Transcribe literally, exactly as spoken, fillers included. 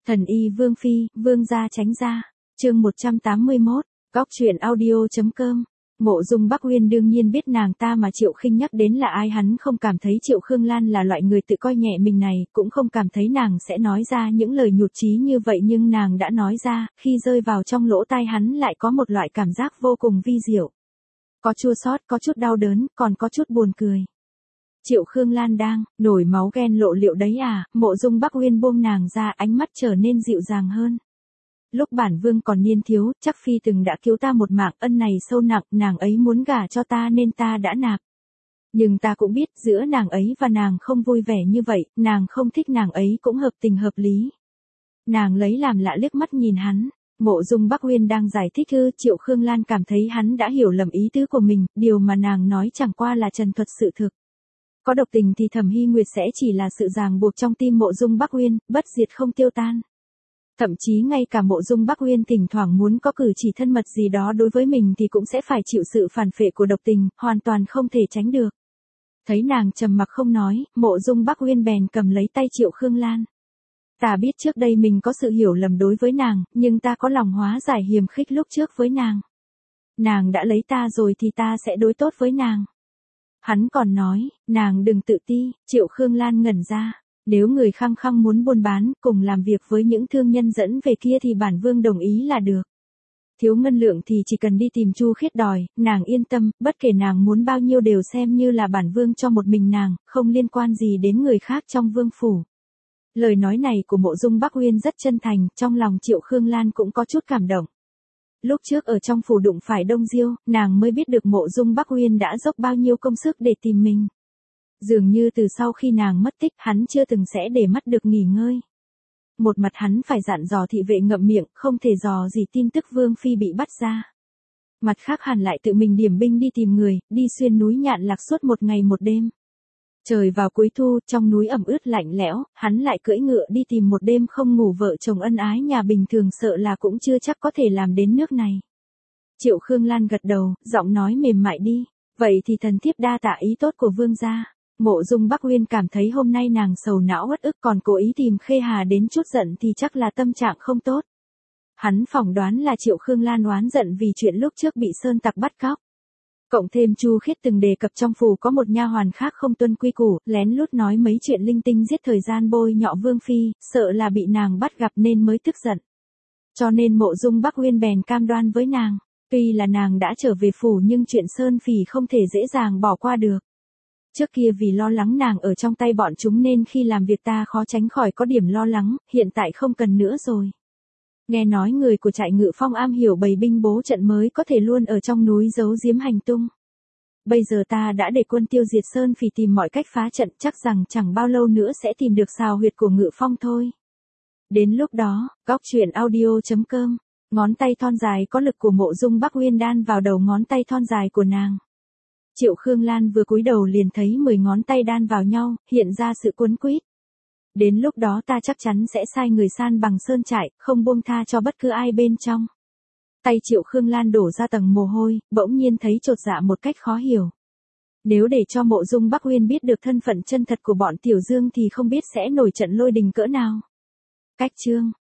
Thần y Vương Phi, Vương gia tránh ra. Chương một trăm tám mươi mốt, Góc truyện audio.com. Mộ Dung Bắc Uyên đương nhiên biết nàng ta mà Triệu Khinh nhắc đến là ai, hắn không cảm thấy Triệu Khương Lan là loại người tự coi nhẹ mình này, cũng không cảm thấy nàng sẽ nói ra những lời nhụt chí như vậy, nhưng nàng đã nói ra, khi rơi vào trong lỗ tai hắn lại có một loại cảm giác vô cùng vi diệu. Có chua xót, có chút đau đớn, còn có chút buồn cười. Triệu Khương Lan đang nổi máu ghen lộ liễu đấy à? Mộ Dung Bắc Uyên buông nàng ra, ánh mắt trở nên dịu dàng hơn. Lúc bản vương còn niên thiếu, chắc phi từng đã cứu ta một mạng, ân này sâu nặng, nàng ấy muốn gả cho ta nên ta đã nạp. Nhưng ta cũng biết giữa nàng ấy và nàng không vui vẻ như vậy, nàng không thích nàng ấy cũng hợp tình hợp lý. Nàng lấy làm lạ liếc mắt nhìn hắn. Mộ Dung Bắc Uyên đang giải thích ư? Triệu Khương Lan cảm thấy hắn đã hiểu lầm ý tứ của mình, điều mà nàng nói chẳng qua là trần thuật sự thực. Có độc tình thì Thẩm Hy Nguyệt sẽ chỉ là sự ràng buộc trong tim Mộ Dung Bắc Uyên, bất diệt không tiêu tan. Thậm chí ngay cả Mộ Dung Bắc Uyên thỉnh thoảng muốn có cử chỉ thân mật gì đó đối với mình thì cũng sẽ phải chịu sự phản phệ của độc tình, hoàn toàn không thể tránh được. Thấy nàng trầm mặc không nói, Mộ Dung Bắc Uyên bèn cầm lấy tay Triệu Khương Lan. Ta biết trước đây mình có sự hiểu lầm đối với nàng, nhưng ta có lòng hóa giải hiềm khích lúc trước với nàng. Nàng đã lấy ta rồi thì ta sẽ đối tốt với nàng. Hắn còn nói, nàng đừng tự ti. Triệu Khương Lan ngẩn ra. Nếu người khăng khăng muốn buôn bán, cùng làm việc với những thương nhân dẫn về kia thì bản vương đồng ý là được. Thiếu ngân lượng thì chỉ cần đi tìm Chu Khiết đòi, nàng yên tâm, bất kể nàng muốn bao nhiêu đều xem như là bản vương cho một mình nàng, không liên quan gì đến người khác trong vương phủ. Lời nói này của Mộ Dung Bắc Uyên rất chân thành, trong lòng Triệu Khương Lan cũng có chút cảm động. Lúc trước ở trong phủ đụng phải Đông Diêu, nàng mới biết được Mộ Dung Bắc Uyên đã dốc bao nhiêu công sức để tìm mình. Dường như từ sau khi nàng mất tích, hắn chưa từng sẽ để mắt được nghỉ ngơi. Một mặt hắn phải dặn dò thị vệ ngậm miệng, không thể dò gì tin tức Vương Phi bị bắt ra. Mặt khác hắn lại tự mình điểm binh đi tìm người, đi xuyên núi Nhạn Lạc suốt một ngày một đêm. Trời vào cuối thu, trong núi ẩm ướt lạnh lẽo, hắn lại cưỡi ngựa đi tìm một đêm không ngủ, vợ chồng ân ái nhà bình thường sợ là cũng chưa chắc có thể làm đến nước này. Triệu Khương Lan gật đầu, giọng nói mềm mại đi. Vậy thì thần thiếp đa tạ ý tốt của vương gia. Mộ Dung Bắc Uyên cảm thấy hôm nay nàng sầu não uất ức còn cố ý tìm Khê Hà đến chút giận thì chắc là tâm trạng không tốt. Hắn phỏng đoán là Triệu Khương Lan oán giận vì chuyện lúc trước bị sơn tặc bắt cóc. Cộng thêm Chu Khiết từng đề cập trong phủ có một nha hoàn khác không tuân quy củ, lén lút nói mấy chuyện linh tinh giết thời gian bôi nhọ Vương Phi, sợ là bị nàng bắt gặp nên mới tức giận. Cho nên Mộ Dung Bắc Uyên bèn cam đoan với nàng. Tuy là nàng đã trở về phủ nhưng chuyện Sơn Phỉ không thể dễ dàng bỏ qua được. Trước kia vì lo lắng nàng ở trong tay bọn chúng nên khi làm việc ta khó tránh khỏi có điểm lo lắng, hiện tại không cần nữa rồi. Nghe nói người của trại Ngự Phong am hiểu bày binh bố trận mới có thể luôn ở trong núi giấu giếm hành tung. Bây giờ ta đã để quân tiêu diệt Sơn Phỉ tìm mọi cách phá trận, chắc rằng chẳng bao lâu nữa sẽ tìm được xào huyệt của Ngự Phong thôi. Đến lúc đó, Góc truyện audio.com, ngón tay thon dài có lực của Mộ Dung Bắc Uyên đan vào đầu ngón tay thon dài của nàng. Triệu Khương Lan vừa cúi đầu liền thấy mười ngón tay đan vào nhau, hiện ra sự cuốn quýt. Đến lúc đó ta chắc chắn sẽ sai người san bằng sơn trại, không buông tha cho bất cứ ai bên trong. Tay Triệu Khương Lan đổ ra tầng mồ hôi, bỗng nhiên thấy chột dạ một cách khó hiểu. Nếu để cho Mộ Dung Bắc Uyên biết được thân phận chân thật của bọn Tiểu Dương thì không biết sẽ nổi trận lôi đình cỡ nào. Cách chương